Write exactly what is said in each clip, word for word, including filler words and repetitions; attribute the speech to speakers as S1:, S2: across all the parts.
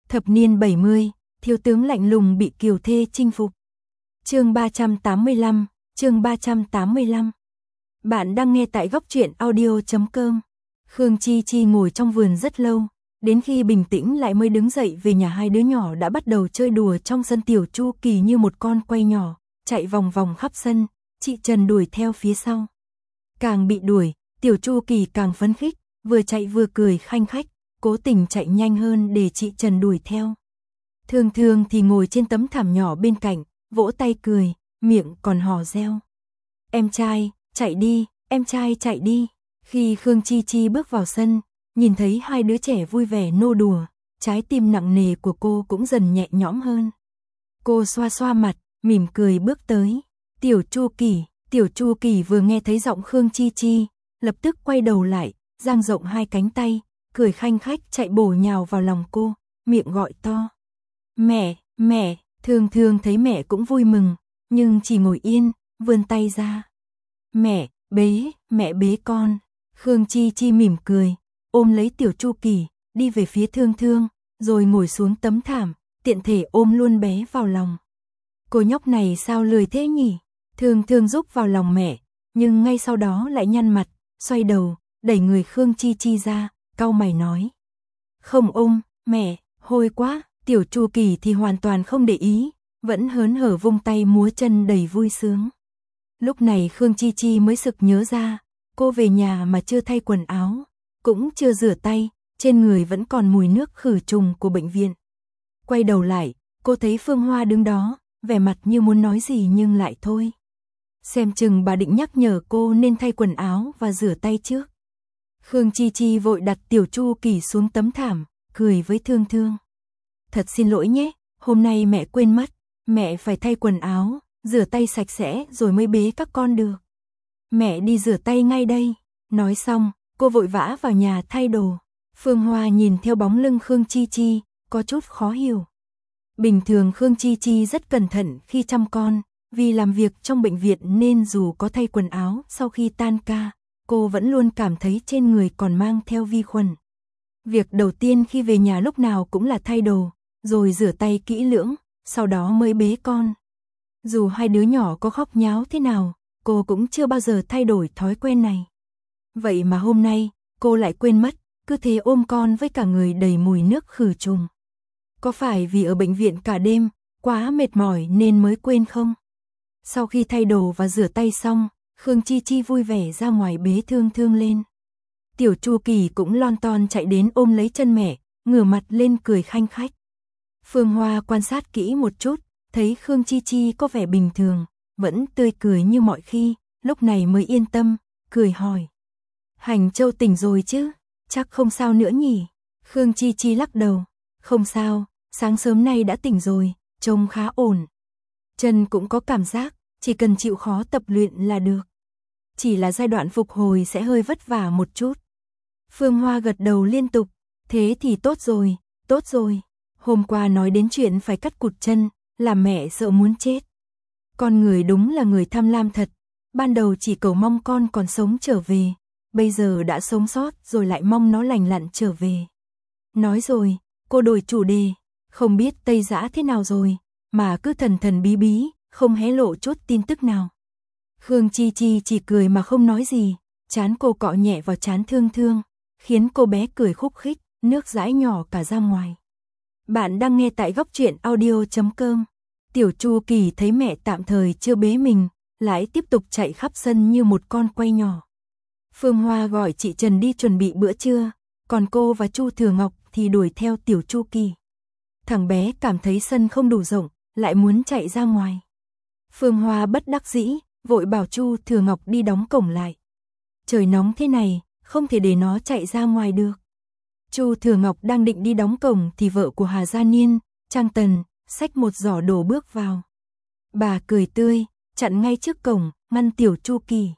S1: Thập niên bảy mươi, thiếu tướng lạnh lùng bị kiều thê chinh phục. Chương ba trăm tám mươi lăm, chương ba trăm tám mươi lăm. Bạn đang nghe tại góc truyện audio chấm com. Khương Chi Chi ngồi trong vườn rất lâu, đến khi bình tĩnh lại mới đứng dậy về nhà. Hai đứa nhỏ đã bắt đầu chơi đùa trong sân. Tiểu Chu Kỳ như một con quay nhỏ, chạy vòng vòng khắp sân, chị Trần đuổi theo phía sau. Càng bị đuổi, Tiểu Chu Kỳ càng phấn khích, vừa chạy vừa cười khanh khách, cố tình chạy nhanh hơn để chị Trần đuổi theo. Thương Thương thì ngồi trên tấm thảm nhỏ bên cạnh, vỗ tay cười, miệng còn hò reo. Em trai, chạy đi, em trai chạy đi. Khi Khương Chi Chi bước vào sân, nhìn thấy hai đứa trẻ vui vẻ nô đùa, trái tim nặng nề của cô cũng dần nhẹ nhõm hơn. Cô xoa xoa mặt, mỉm cười bước tới. Tiểu Chu Kỳ, Tiểu Chu Kỳ vừa nghe thấy giọng Khương Chi Chi, lập tức quay đầu lại, dang rộng hai cánh tay, cười khanh khách chạy bổ nhào vào lòng cô, miệng gọi to. Mẹ, mẹ. Thương Thương thấy mẹ cũng vui mừng, nhưng chỉ ngồi yên, vươn tay ra. Mẹ, bế, mẹ bế con. Khương Chi Chi mỉm cười, ôm lấy Tiểu Chu Kỳ, đi về phía Thương Thương, rồi ngồi xuống tấm thảm, tiện thể ôm luôn bé vào lòng. Cô nhóc này sao lười thế nhỉ? Thương Thương rúc vào lòng mẹ, nhưng ngay sau đó lại nhăn mặt, xoay đầu, đẩy người Khương Chi Chi ra, cau mày nói. Không ôm, mẹ, hôi quá. Tiểu Chu Kỳ thì hoàn toàn không để ý, vẫn hớn hở vung tay múa chân đầy vui sướng. Lúc này Khương Chi Chi mới sực nhớ ra, cô về nhà mà chưa thay quần áo, cũng chưa rửa tay, trên người vẫn còn mùi nước khử trùng của bệnh viện. Quay đầu lại, cô thấy Phương Hoa đứng đó, vẻ mặt như muốn nói gì nhưng lại thôi. Xem chừng bà định nhắc nhở cô nên thay quần áo và rửa tay trước. Khương Chi Chi vội đặt Tiểu Chu Kỳ xuống tấm thảm, cười với Thương Thương. Thật xin lỗi nhé, hôm nay mẹ quên mất, mẹ phải thay quần áo, rửa tay sạch sẽ rồi mới bế các con được. Mẹ đi rửa tay ngay đây. Nói xong, cô vội vã vào nhà thay đồ. Phương Hoa nhìn theo bóng lưng Khương Chi Chi, có chút khó hiểu. Bình thường Khương Chi Chi rất cẩn thận khi chăm con, vì làm việc trong bệnh viện nên dù có thay quần áo sau khi tan ca, cô vẫn luôn cảm thấy trên người còn mang theo vi khuẩn. Việc đầu tiên khi về nhà lúc nào cũng là thay đồ, rồi rửa tay kỹ lưỡng, sau đó mới bế con. Dù hai đứa nhỏ có khóc nháo thế nào, cô cũng chưa bao giờ thay đổi thói quen này. Vậy mà hôm nay, cô lại quên mất, cứ thế ôm con với cả người đầy mùi nước khử trùng. Có phải vì ở bệnh viện cả đêm, quá mệt mỏi nên mới quên không? Sau khi thay đồ và rửa tay xong, Khương Chi Chi vui vẻ ra ngoài bế Thương Thương lên. Tiểu Chu Kỳ cũng lon ton chạy đến ôm lấy chân mẹ, ngửa mặt lên cười khanh khách. Phương Hoa quan sát kỹ một chút, thấy Khương Chi Chi có vẻ bình thường, vẫn tươi cười như mọi khi, lúc này mới yên tâm, cười hỏi. Hành Châu tỉnh rồi chứ? Chắc không sao nữa nhỉ? Khương Chi Chi lắc đầu. Không sao, sáng sớm nay đã tỉnh rồi, trông khá ổn. Chân cũng có cảm giác, chỉ cần chịu khó tập luyện là được. Chỉ là giai đoạn phục hồi sẽ hơi vất vả một chút. Phương Hoa gật đầu liên tục. Thế thì tốt rồi, tốt rồi. Hôm qua nói đến chuyện phải cắt cụt chân, làm mẹ sợ muốn chết. Con người đúng là người tham lam thật. Ban đầu chỉ cầu mong con còn sống trở về, bây giờ đã sống sót rồi lại mong nó lành lặn trở về. Nói rồi, cô đổi chủ đề. Không biết Tây Dã thế nào rồi, mà cứ thần thần bí bí, không hé lộ chút tin tức nào. Khương Chi Chi chỉ cười mà không nói gì, trán cô cọ nhẹ vào trán Thương Thương, khiến cô bé cười khúc khích, nước dãi nhỏ cả ra ngoài. Bạn đang nghe tại góc truyện audio chấm com. Tiểu Chu Kỳ thấy mẹ tạm thời chưa bế mình, lại tiếp tục chạy khắp sân như một con quay nhỏ. Phương Hoa gọi chị Trần đi chuẩn bị bữa trưa, còn cô và Chu Thừa Ngọc thì đuổi theo Tiểu Chu Kỳ. Thằng bé cảm thấy sân không đủ rộng, lại muốn chạy ra ngoài. Phương Hoa bất đắc dĩ, vội bảo Chu Thừa Ngọc đi đóng cổng lại. Trời nóng thế này, không thể để nó chạy ra ngoài được. Chu Thừa Ngọc đang định đi đóng cổng thì vợ của Hà Gia Niên, Trang Tần, xách một giỏ đồ bước vào. Bà cười tươi, chặn ngay trước cổng, ngăn Tiểu Chu Kỳ.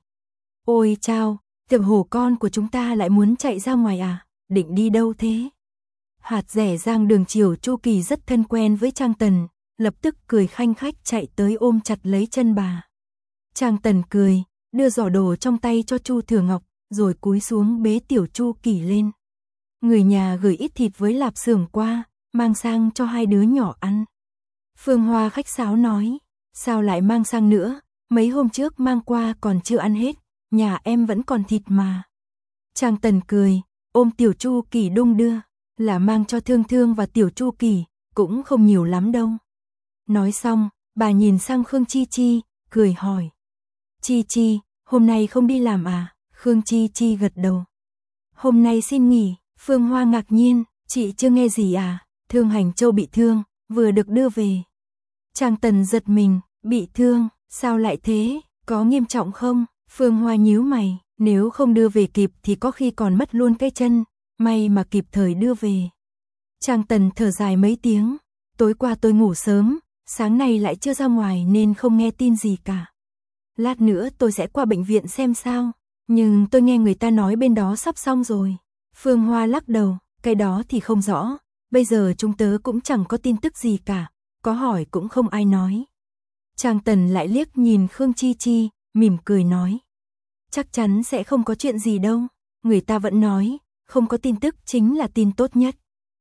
S1: Ôi chao, tiệm hổ con của chúng ta lại muốn chạy ra ngoài à, định đi đâu thế? Hạt rẻ Giang Đường chiều Chu Kỳ rất thân quen với Trang Tần, lập tức cười khanh khách chạy tới ôm chặt lấy chân bà. Trang Tần cười, đưa giỏ đồ trong tay cho Chu Thừa Ngọc, rồi cúi xuống bế Tiểu Chu Kỳ lên. Người nhà gửi ít thịt với lạp xưởng qua, mang sang cho hai đứa nhỏ ăn. Phương Hoa khách sáo nói, sao lại mang sang nữa, mấy hôm trước mang qua còn chưa ăn hết, nhà em vẫn còn thịt mà. Trang Tần cười, ôm Tiểu Chu Kỳ đung đưa, là mang cho Thương Thương và Tiểu Chu Kỳ, cũng không nhiều lắm đâu. Nói xong, bà nhìn sang Khương Chi Chi, cười hỏi. Chi Chi, hôm nay không đi làm à? Khương Chi Chi gật đầu. Hôm nay xin nghỉ. Phương Hoa ngạc nhiên, chị chưa nghe gì à? Thương Hành Châu bị thương, vừa được đưa về. Trang Tần giật mình, bị thương, sao lại thế, có nghiêm trọng không? Phương Hoa nhíu mày, nếu không đưa về kịp thì có khi còn mất luôn cái chân, may mà kịp thời đưa về. Trang Tần thở dài mấy tiếng, tối qua tôi ngủ sớm, sáng nay lại chưa ra ngoài nên không nghe tin gì cả. Lát nữa tôi sẽ qua bệnh viện xem sao, nhưng tôi nghe người ta nói bên đó sắp xong rồi. Phương Hoa lắc đầu, cái đó thì không rõ, bây giờ chúng tớ cũng chẳng có tin tức gì cả, có hỏi cũng không ai nói. Trang Tần lại liếc nhìn Khương Chi Chi, mỉm cười nói. Chắc chắn sẽ không có chuyện gì đâu, người ta vẫn nói, không có tin tức chính là tin tốt nhất.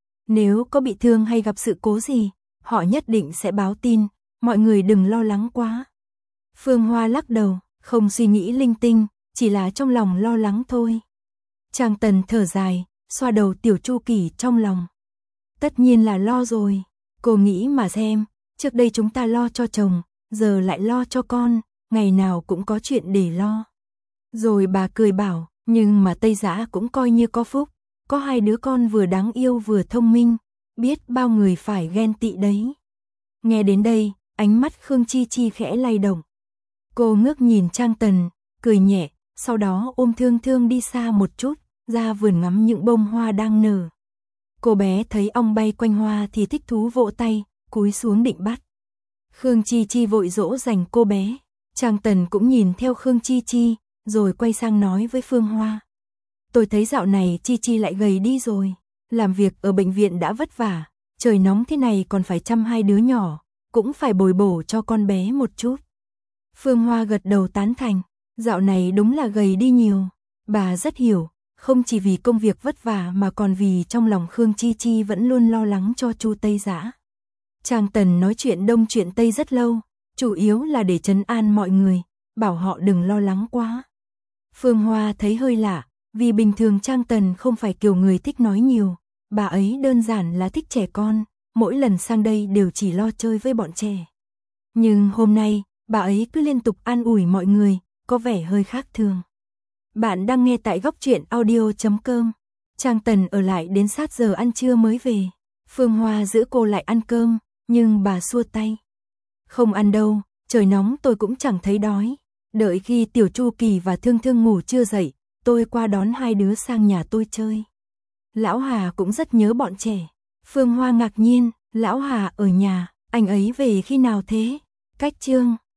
S1: Nếu có bị thương hay gặp sự cố gì, họ nhất định sẽ báo tin, mọi người đừng lo lắng quá. Phương Hoa lắc đầu, không suy nghĩ linh tinh, chỉ là trong lòng lo lắng thôi. Trang Tần thở dài, xoa đầu Tiểu Chu Kỳ trong lòng. Tất nhiên là lo rồi, cô nghĩ mà xem, trước đây chúng ta lo cho chồng, giờ lại lo cho con, ngày nào cũng có chuyện để lo. Rồi bà cười bảo, nhưng mà Tây Dã cũng coi như có phúc, có hai đứa con vừa đáng yêu vừa thông minh, biết bao người phải ghen tị đấy. Nghe đến đây, ánh mắt Khương Chi Chi khẽ lay động. Cô ngước nhìn Trang Tần, cười nhẹ, sau đó ôm Thương Thương đi xa một chút, ra vườn ngắm những bông hoa đang nở. Cô bé thấy ong bay quanh hoa thì thích thú vỗ tay, cúi xuống định bắt. Khương Chi Chi vội dỗ dành cô bé. Trang Tần cũng nhìn theo Khương Chi Chi, rồi quay sang nói với Phương Hoa. Tôi thấy dạo này Chi Chi lại gầy đi rồi, làm việc ở bệnh viện đã vất vả, trời nóng thế này còn phải chăm hai đứa nhỏ, cũng phải bồi bổ cho con bé một chút. Phương Hoa gật đầu tán thành, dạo này đúng là gầy đi nhiều, bà rất hiểu, không chỉ vì công việc vất vả mà còn vì trong lòng Khương Chi Chi vẫn luôn lo lắng cho Chu Tây Dã. Trang Tần nói chuyện đông chuyện tây rất lâu, chủ yếu là để trấn an mọi người, bảo họ đừng lo lắng quá. Phương Hoa thấy hơi lạ, vì bình thường Trang Tần không phải kiểu người thích nói nhiều, bà ấy đơn giản là thích trẻ con, mỗi lần sang đây đều chỉ lo chơi với bọn trẻ. Nhưng hôm nay, bà ấy cứ liên tục an ủi mọi người, có vẻ hơi khác thường. Bạn đang nghe tại góc truyện audio chấm com. Trang Tần ở lại đến sát giờ ăn trưa mới về. Phương Hoa giữ cô lại ăn cơm, nhưng bà xua tay. Không ăn đâu, trời nóng tôi cũng chẳng thấy đói. Đợi khi Tiểu Chu Kỳ và Thương Thương ngủ chưa dậy, tôi qua đón hai đứa sang nhà tôi chơi. Lão Hà cũng rất nhớ bọn trẻ. Phương Hoa ngạc nhiên, Lão Hà ở nhà, anh ấy về khi nào thế? Cách chương